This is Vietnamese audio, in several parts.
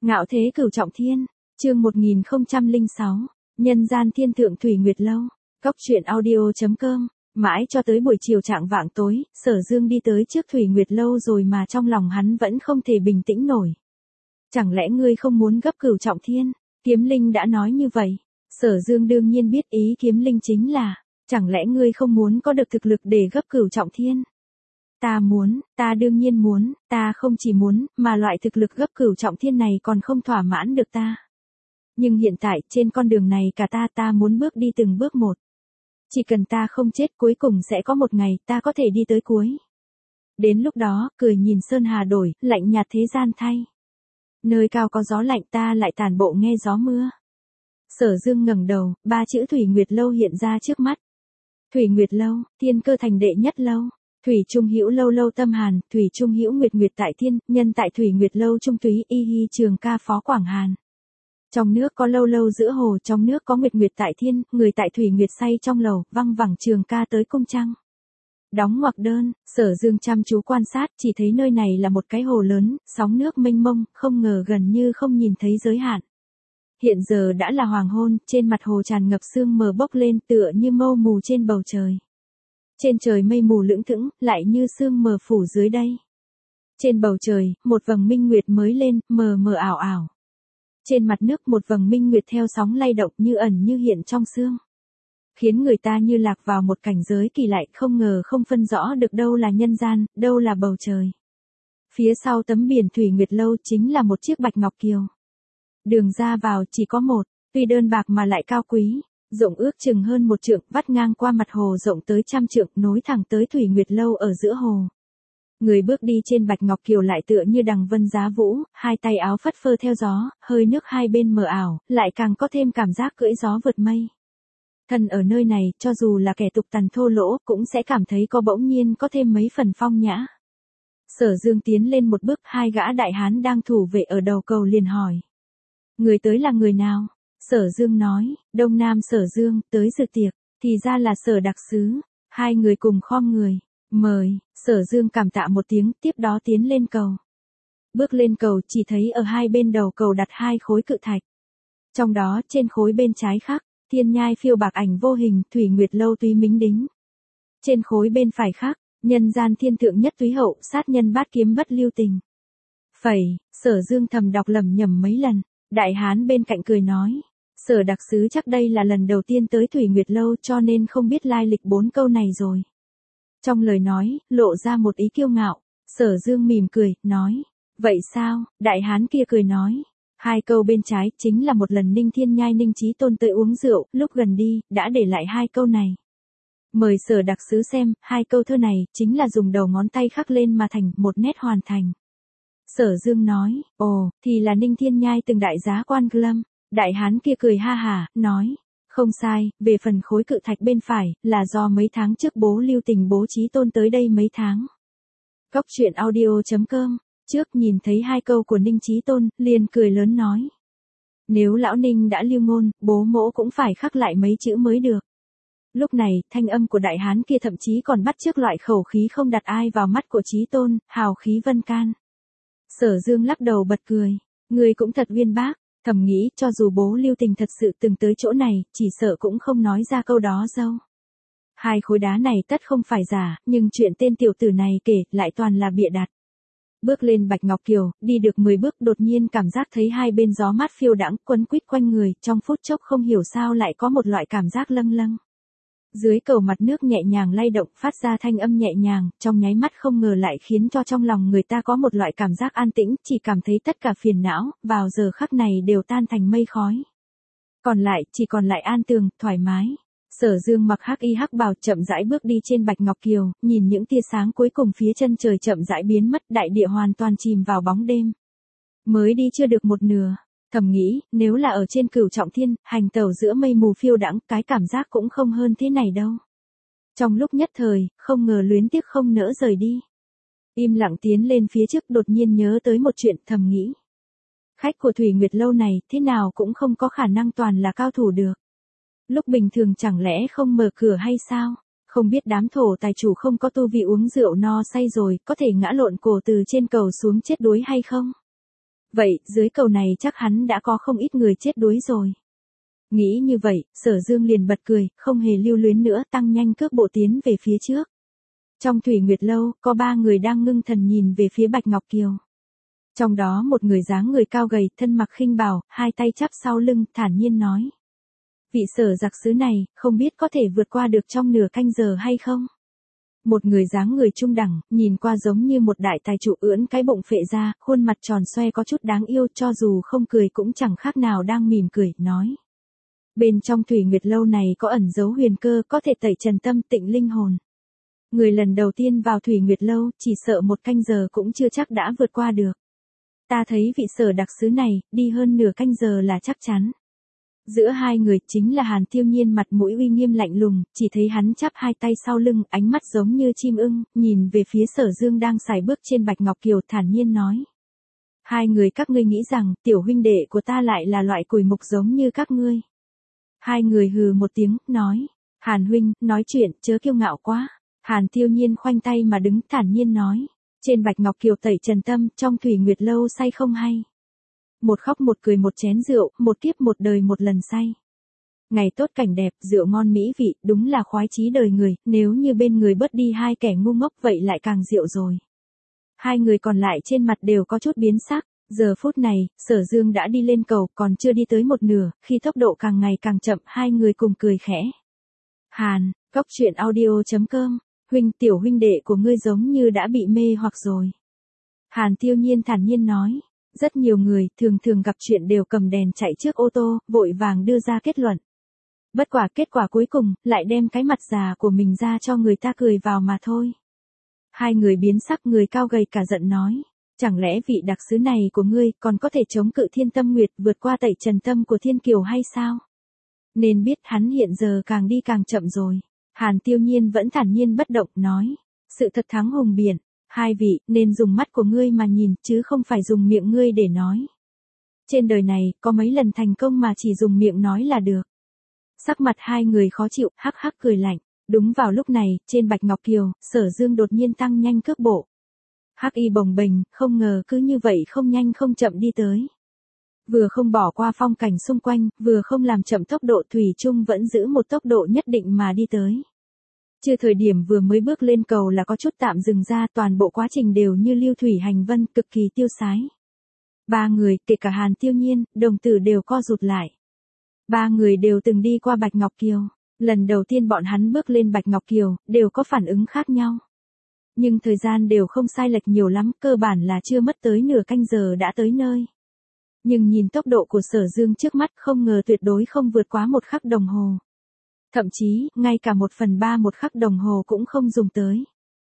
Ngạo thế cửu trọng thiên, chương 1006, nhân gian thiên thượng Thủy Nguyệt Lâu, cóc truyện audio.com, mãi cho tới buổi chiều chạng vạng tối, Sở Dương đi tới trước Thủy Nguyệt Lâu rồi mà trong lòng hắn vẫn không thể bình tĩnh nổi. Chẳng lẽ ngươi không muốn gấp cửu trọng thiên? Kiếm Linh đã nói như vậy. Sở Dương đương nhiên biết ý Kiếm Linh chính là, chẳng lẽ ngươi không muốn có được thực lực để gấp cửu trọng thiên? Ta muốn, ta đương nhiên muốn, ta không chỉ muốn, mà loại thực lực gấp cửu trọng thiên này còn không thỏa mãn được ta. Nhưng hiện tại, trên con đường này cả ta muốn bước đi từng bước một. Chỉ cần ta không chết cuối cùng sẽ có một ngày ta có thể đi tới cuối. Đến lúc đó, cười nhìn sơn hà đổi, lạnh nhạt thế gian thay. Nơi cao có gió lạnh ta lại tản bộ nghe gió mưa. Sở Dương ngẩng đầu, ba chữ Thủy Nguyệt Lâu hiện ra trước mắt. Thủy Nguyệt Lâu, thiên cơ thành đệ nhất lâu. Thủy Trung Hữu lâu lâu tâm hàn, Thủy Trung Hữu nguyệt nguyệt tại thiên, nhân tại Thủy Nguyệt Lâu trung túy y hi trường ca phó Quảng Hàn. Trong nước có lâu lâu giữa hồ, trong nước có nguyệt nguyệt tại thiên, người tại Thủy Nguyệt say trong lầu, văng vẳng trường ca tới cung trăng. Đóng ngoặc đơn, Sở Dương chăm chú quan sát, chỉ thấy nơi này là một cái hồ lớn, sóng nước mênh mông, không ngờ gần như không nhìn thấy giới hạn. Hiện giờ đã là hoàng hôn, trên mặt hồ tràn ngập sương mờ bốc lên tựa như mâu mù trên bầu trời. Trên trời mây mù lững thững, lại như sương mờ phủ dưới đây. Trên bầu trời, một vầng minh nguyệt mới lên, mờ mờ ảo ảo. Trên mặt nước một vầng minh nguyệt theo sóng lay động như ẩn như hiện trong sương. Khiến người ta như lạc vào một cảnh giới kỳ lạ, không ngờ không phân rõ được đâu là nhân gian, đâu là bầu trời. Phía sau tấm biển Thủy Nguyệt Lâu chính là một chiếc bạch ngọc kiều. Đường ra vào chỉ có một, tuy đơn bạc mà lại cao quý. Rộng ước chừng hơn 1 trượng, vắt ngang qua mặt hồ rộng tới 100 trượng, nối thẳng tới Thủy Nguyệt Lâu ở giữa hồ. Người bước đi trên bạch ngọc kiều lại tựa như đằng vân giá vũ, hai tay áo phất phơ theo gió, hơi nước hai bên mờ ảo, lại càng có thêm cảm giác cưỡi gió vượt mây. Thân ở nơi này, cho dù là kẻ tục tằn thô lỗ, cũng sẽ cảm thấy có bỗng nhiên có thêm mấy phần phong nhã. Sở Dương tiến lên một bước, hai gã đại hán đang thủ vệ ở đầu cầu liền hỏi. Người tới là người nào? Sở Dương nói, Đông Nam Sở Dương, tới dự tiệc, thì ra là Sở đặc sứ. Hai người cùng khom người, mời. Sở Dương cảm tạ một tiếng, tiếp đó tiến lên cầu. Bước lên cầu chỉ thấy ở hai bên đầu cầu đặt hai khối cự thạch. Trong đó, trên khối bên trái khắc, thiên nhai phiêu bạc ảnh vô hình, Thủy Nguyệt Lâu túy mính đính. Trên khối bên phải khắc, nhân gian thiên thượng nhất túy hậu, sát nhân bát kiếm bất lưu tình. Phẩy, Sở Dương thầm đọc lầm nhầm mấy lần, đại hán bên cạnh cười nói. Sở đặc sứ chắc đây là lần đầu tiên tới Thủy Nguyệt Lâu cho nên không biết lai lịch 4 câu này rồi. Trong lời nói, lộ ra một ý kiêu ngạo, Sở Dương mỉm cười, nói. Vậy sao? Đại hán kia cười nói. Hai câu bên trái chính là một lần Ninh Thiên Nhai Ninh Chí Tôn tới uống rượu, lúc gần đi, đã để lại hai câu này. Mời Sở đặc sứ xem, hai câu thơ này, chính là dùng đầu ngón tay khắc lên mà thành một nét hoàn thành. Sở Dương nói, ồ, thì là Ninh Thiên Nhai từng đại giá quan Lâm. Đại hán kia cười ha hả, nói, không sai, về phần khối cự thạch bên phải, là do mấy tháng trước bố Lưu Tình bố Chí Tôn tới đây mấy tháng. Cóc truyện audio.com, trước nhìn thấy hai câu của Ninh Chí Tôn, liền cười lớn nói. Nếu lão Ninh đã lưu ngôn, bố mỗ cũng phải khắc lại mấy chữ mới được. Lúc này, thanh âm của đại hán kia thậm chí còn bắt chước loại khẩu khí không đặt ai vào mắt của Chí Tôn, hào khí vân can. Sở Dương lắc đầu bật cười, người cũng thật uyên bác. Thầm nghĩ cho dù bố Lưu Tình thật sự từng tới chỗ này, chỉ sợ cũng không nói ra câu đó đâu. Hai khối đá này tất không phải giả, nhưng chuyện tên tiểu tử này kể lại toàn là bịa đặt. Bước lên bạch ngọc kiều, đi được 10 bước đột nhiên cảm giác thấy hai bên gió mát phiêu đãng quấn quýt quanh người, trong phút chốc không hiểu sao lại có một loại cảm giác lâng lâng. Dưới cầu mặt nước nhẹ nhàng lay động phát ra thanh âm nhẹ nhàng, trong nháy mắt không ngờ lại khiến cho trong lòng người ta có một loại cảm giác an tĩnh, chỉ cảm thấy tất cả phiền não, vào giờ khắc này đều tan thành mây khói. Chỉ còn lại an tường, thoải mái. Sở Dương mặc hắc y hắc bào chậm rãi bước đi trên bạch ngọc kiều, nhìn những tia sáng cuối cùng phía chân trời chậm rãi biến mất, đại địa hoàn toàn chìm vào bóng đêm. Mới đi chưa được một nửa. Thầm nghĩ, nếu là ở trên cửu trọng thiên, hành tẩu giữa mây mù phiêu đãng, cái cảm giác cũng không hơn thế này đâu. Trong lúc nhất thời, không ngờ luyến tiếc không nỡ rời đi. Im lặng tiến lên phía trước đột nhiên nhớ tới một chuyện, thầm nghĩ. Khách của Thủy Nguyệt Lâu này, thế nào cũng không có khả năng toàn là cao thủ được. Lúc bình thường chẳng lẽ không mở cửa hay sao? Không biết đám thổ tài chủ không có tu vi uống rượu no say rồi, có thể ngã lộn cổ từ trên cầu xuống chết đuối hay không? Vậy, dưới cầu này chắc hắn đã có không ít người chết đuối rồi. Nghĩ như vậy, Sở Dương liền bật cười, không hề lưu luyến nữa, tăng nhanh cước bộ tiến về phía trước. Trong Thủy Nguyệt Lâu, có 3 người đang ngưng thần nhìn về phía Bạch Ngọc Kiều. Trong đó một người dáng người cao gầy, thân mặc khinh bào, hai tay chắp sau lưng, thản nhiên nói. Vị Sở giặc sứ này, không biết có thể vượt qua được trong nửa canh giờ hay không? Một người dáng người trung đẳng, nhìn qua giống như một đại tài trụ ưỡn cái bụng phệ ra, khuôn mặt tròn xoe có chút đáng yêu, cho dù không cười cũng chẳng khác nào đang mỉm cười, nói. Bên trong Thủy Nguyệt Lâu này có ẩn dấu huyền cơ, có thể tẩy trần tâm, tịnh linh hồn. Người lần đầu tiên vào Thủy Nguyệt Lâu, chỉ sợ 1 canh giờ cũng chưa chắc đã vượt qua được. Ta thấy vị Sở đặc sứ này, đi hơn nửa canh giờ là chắc chắn. Giữa hai người chính là Hàn Tiêu Nhiên, mặt mũi uy nghiêm lạnh lùng, chỉ thấy hắn chắp hai tay sau lưng, ánh mắt giống như chim ưng, nhìn về phía Sở Dương đang sải bước trên Bạch Ngọc Kiều, thản nhiên nói. Hai người các ngươi nghĩ rằng, tiểu huynh đệ của ta lại là loại cùi mục giống như các ngươi. Hai người hừ một tiếng, nói. Hàn huynh, nói chuyện, chớ kiêu ngạo quá. Hàn Tiêu Nhiên khoanh tay mà đứng, thản nhiên nói. Trên Bạch Ngọc Kiều tẩy trần tâm, trong Thủy Nguyệt Lâu say không hay. Một khóc một cười một chén rượu, một kiếp một đời một lần say. Ngày tốt cảnh đẹp, rượu ngon mỹ vị, đúng là khoái chí đời người, nếu như bên người bớt đi 2 kẻ ngu ngốc vậy lại càng rượu rồi. Hai người còn lại trên mặt đều có chút biến sắc. Giờ phút này, Sở Dương đã đi lên cầu, còn chưa đi tới một nửa, khi tốc độ càng ngày càng chậm, hai người cùng cười khẽ. Hàn, Cốc Truyện Audio.com, huynh, tiểu huynh đệ của ngươi giống như đã bị mê hoặc rồi. Hàn Tiêu Nhiên thản nhiên nói. Rất nhiều người, thường gặp chuyện đều cầm đèn chạy trước ô tô, vội vàng đưa ra kết luận. Bất quả kết quả cuối cùng, lại đem cái mặt già của mình ra cho người ta cười vào mà thôi. Hai người biến sắc, người cao gầy cả giận nói. Chẳng lẽ vị đặc sứ này của ngươi còn có thể chống cự Thiên Tâm Nguyệt, vượt qua tẩy trần tâm của Thiên Kiều hay sao? Nên biết hắn hiện giờ càng đi càng chậm rồi. Hàn Tiêu Nhiên vẫn thản nhiên bất động, nói. Sự thật thắng hùng biển. Hai vị, nên dùng mắt của ngươi mà nhìn, chứ không phải dùng miệng ngươi để nói. Trên đời này, có mấy lần thành công mà chỉ dùng miệng nói là được. Sắc mặt hai người khó chịu, hắc hắc cười lạnh. Đúng vào lúc này, trên Bạch Ngọc Kiều, Sở Dương đột nhiên tăng nhanh cước bộ. Hắc y bồng bềnh, không ngờ cứ như vậy không nhanh không chậm đi tới. Vừa không bỏ qua phong cảnh xung quanh, vừa không làm chậm tốc độ, thủy chung vẫn giữ một tốc độ nhất định mà đi tới. Chưa thời điểm vừa mới bước lên cầu là có chút tạm dừng ra, toàn bộ quá trình đều như lưu thủy hành vân, cực kỳ tiêu sái. 3 người, kể cả Hàn Tiêu Nhiên, đồng tử đều co rụt lại. 3 người đều từng đi qua Bạch Ngọc Kiều. Lần đầu tiên bọn hắn bước lên Bạch Ngọc Kiều, đều có phản ứng khác nhau. Nhưng thời gian đều không sai lệch nhiều lắm, cơ bản là chưa mất tới nửa canh giờ đã tới nơi. Nhưng nhìn tốc độ của Sở Dương trước mắt, không ngờ tuyệt đối không vượt quá 1 khắc đồng hồ. Thậm chí, ngay cả 1/3 1 khắc đồng hồ cũng không dùng tới.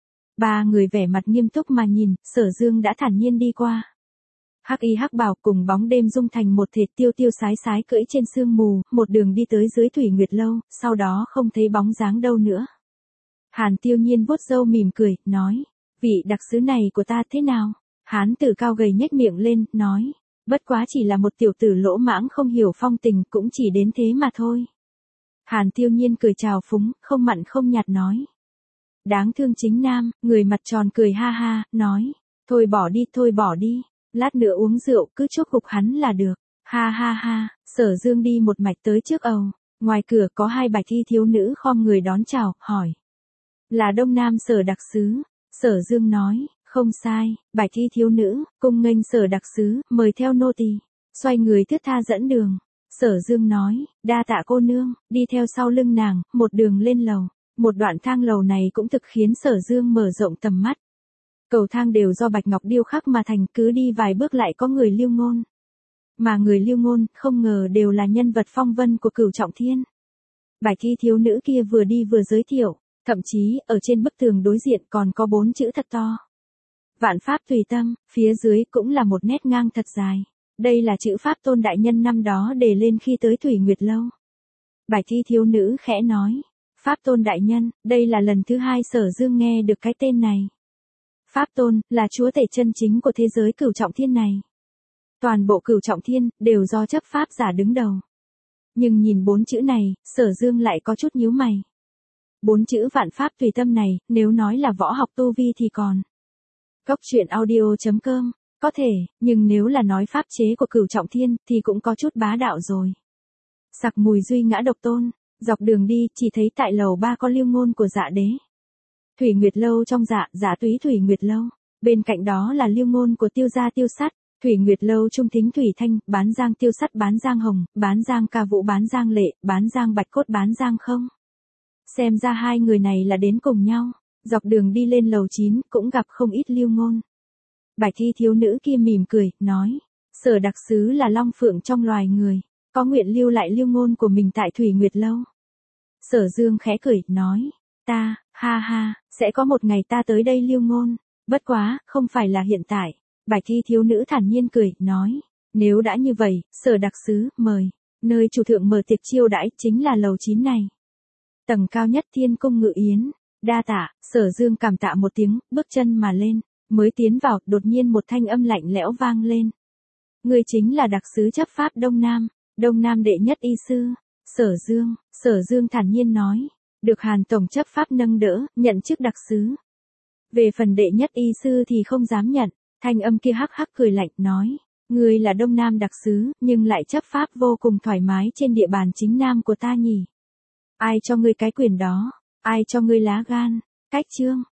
3 người vẻ mặt nghiêm túc mà nhìn, Sở Dương đã thản nhiên đi qua. Hắc y hắc bào cùng bóng đêm dung thành một thể, tiêu tiêu sái sái cưỡi trên sương mù, một đường đi tới dưới Thủy Nguyệt Lâu, sau đó không thấy bóng dáng đâu nữa. Hàn Tiêu Nhiên vuốt râu mỉm cười, nói, vị đặc sứ này của ta thế nào? Hán tử cao gầy nhếch miệng lên, nói, bất quá chỉ là một tiểu tử lỗ mãng không hiểu phong tình, cũng chỉ đến thế mà thôi. Hàn Tiêu Nhiên cười chào phúng, không mặn không nhạt nói. Đáng thương chính nam, người mặt tròn cười ha ha, nói, thôi bỏ đi, lát nữa uống rượu, cứ chuốc gục hắn là được. Ha ha ha, Sở Dương đi một mạch tới trước ầu, ngoài cửa có 2 bạch y thiếu nữ khom người đón chào, hỏi. Là Đông Nam Sở đặc sứ. Sở Dương nói, không sai, bạch y thiếu nữ, cung nghênh Sở đặc sứ, mời theo nô tỳ. Xoay người thướt tha dẫn đường. Sở Dương nói, đa tạ cô nương, đi theo sau lưng nàng, một đường lên lầu. Một đoạn thang lầu này cũng thực khiến Sở Dương mở rộng tầm mắt. Cầu thang đều do bạch ngọc điêu khắc mà thành, cứ đi vài bước lại có người Lưu Ngôn. Mà người Lưu Ngôn, không ngờ đều là nhân vật phong vân của Cửu Trọng Thiên. Bạch y thiếu nữ kia vừa đi vừa giới thiệu, thậm chí, ở trên bức tường đối diện còn có 4 chữ thật to. Vạn pháp tùy tâm, phía dưới cũng là một nét ngang thật dài. Đây là chữ Pháp Tôn Đại Nhân năm đó đề lên khi tới Thủy Nguyệt Lâu. Bạch y thiếu nữ khẽ nói, Pháp Tôn Đại Nhân, đây là lần thứ 2 Sở Dương nghe được cái tên này. Pháp Tôn, là chúa tể chân chính của thế giới Cửu Trọng Thiên này. Toàn bộ Cửu Trọng Thiên, đều do chấp pháp giả đứng đầu. Nhưng nhìn 4 chữ này, Sở Dương lại có chút nhíu mày. 4 chữ vạn pháp tùy tâm này, nếu nói là võ học tu vi thì còn. Cốc Truyện Audio.com, Có thể, nhưng nếu là nói pháp chế của Cửu Trọng Thiên thì cũng có chút bá đạo rồi. Sặc mùi duy ngã độc tôn, dọc đường đi chỉ thấy tại lầu 3 có Lưu Ngôn của Dạ Đế. Thủy Nguyệt Lâu trong Dạ Túy Thủy Nguyệt Lâu, bên cạnh đó là Lưu Ngôn của Tiêu gia Tiêu Sắt. Thủy Nguyệt Lâu trung thính Thủy Thanh, bán Giang Tiêu Sắt, bán Giang Hồng, bán Giang Ca Vũ, bán Giang Lệ, bán Giang Bạch Cốt, bán Giang Không. Xem ra hai người này là đến cùng nhau. Dọc đường đi lên lầu 9 cũng gặp không ít Lưu Ngôn. Bạch y thiếu nữ kia mỉm cười, nói, Sở đặc sứ là long phượng trong loài người, có nguyện lưu lại Lưu Ngôn của mình tại Thủy Nguyệt Lâu. Sở Dương khẽ cười, nói, ta, ha ha, sẽ có một ngày ta tới đây Lưu Ngôn, bất quá, không phải là hiện tại. Bạch y thiếu nữ thản nhiên cười, nói, nếu đã như vậy, Sở đặc sứ, mời, nơi chủ thượng mở tiệc chiêu đãi chính là lầu 9 này. Tầng cao nhất Thiên Cung Ngự Yến, đa tạ. Sở Dương cảm tạ một tiếng, bước chân mà lên, mới tiến vào, đột nhiên một thanh âm lạnh lẽo vang lên. Người chính là đặc sứ chấp pháp Đông Nam đệ nhất y sư. Sở Dương thản nhiên nói, được Hàn tổng chấp pháp nâng đỡ, nhận chức đặc sứ. Về phần đệ nhất y sư thì không dám nhận. Thanh âm kia hắc hắc cười lạnh, nói, ngươi là Đông Nam đặc sứ, nhưng lại chấp pháp vô cùng thoải mái trên địa bàn chính Nam của ta nhỉ. Ai cho ngươi cái quyền đó? Ai cho ngươi lá gan? Cách trương,